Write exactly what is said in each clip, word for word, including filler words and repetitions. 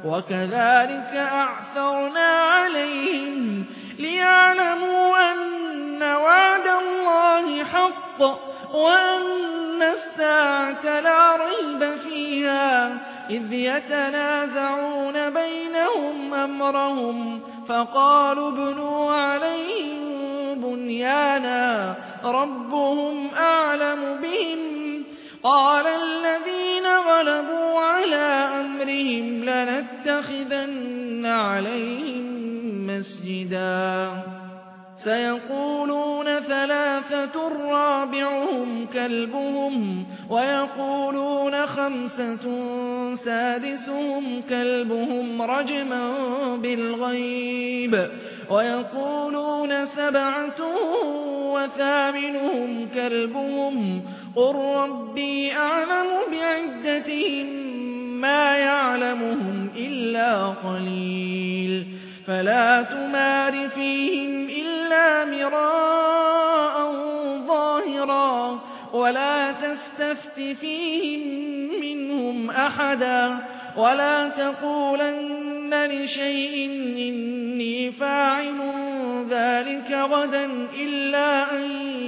وكذلك أعثرنا عليهم ليعلموا أن وعد الله حق وأن الساعة لا ريب فيها إذ يتنازعون بينهم أمرهم فقالوا ابنوا عليهم بنيانا ربهم أعلم بهم قال الذين غلبوا على أمرهم لنتخذن عليهم مسجدا سيقولون ثلاثة رابعهم كلبهم ويقولون خمسة سادسهم كلبهم رجما بالغيب ويقولون سبعة وثامنهم كلبهم قل ربي أعلم بعدتهم ما يعلمهم إلا قليل فلا تمار فيهم إلا مراء ظاهرا ولا تستفت فيهم منهم أحدا ولا تقولن لشيء إني فاعل ذلك غدا إلا أن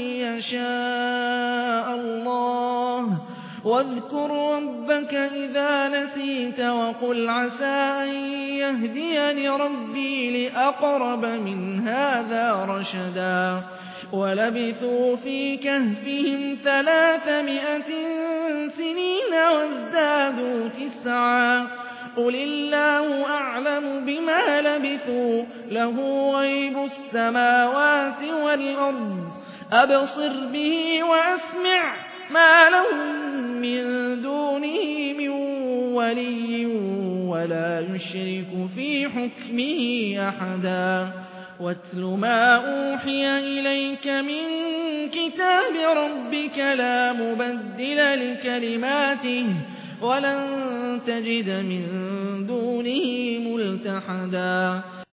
يشاء الله واذكر ربك إذا نسيت وقل عسى أن يهديني ربي لأقرب من هذا رشدا ولبثوا في كهفهم ثلاثمائة سنين وازدادوا تسعا قل الله أعلم بما لبثوا له غيب السماوات والأرض أبصر به وأسمع ما لهم من دونه من ولي ولا يشرك في حكمه أحدا واتل ما أوحي إليك من كتاب ربك لا مبدل لكلماته ولن تجد من دونه ملتحدا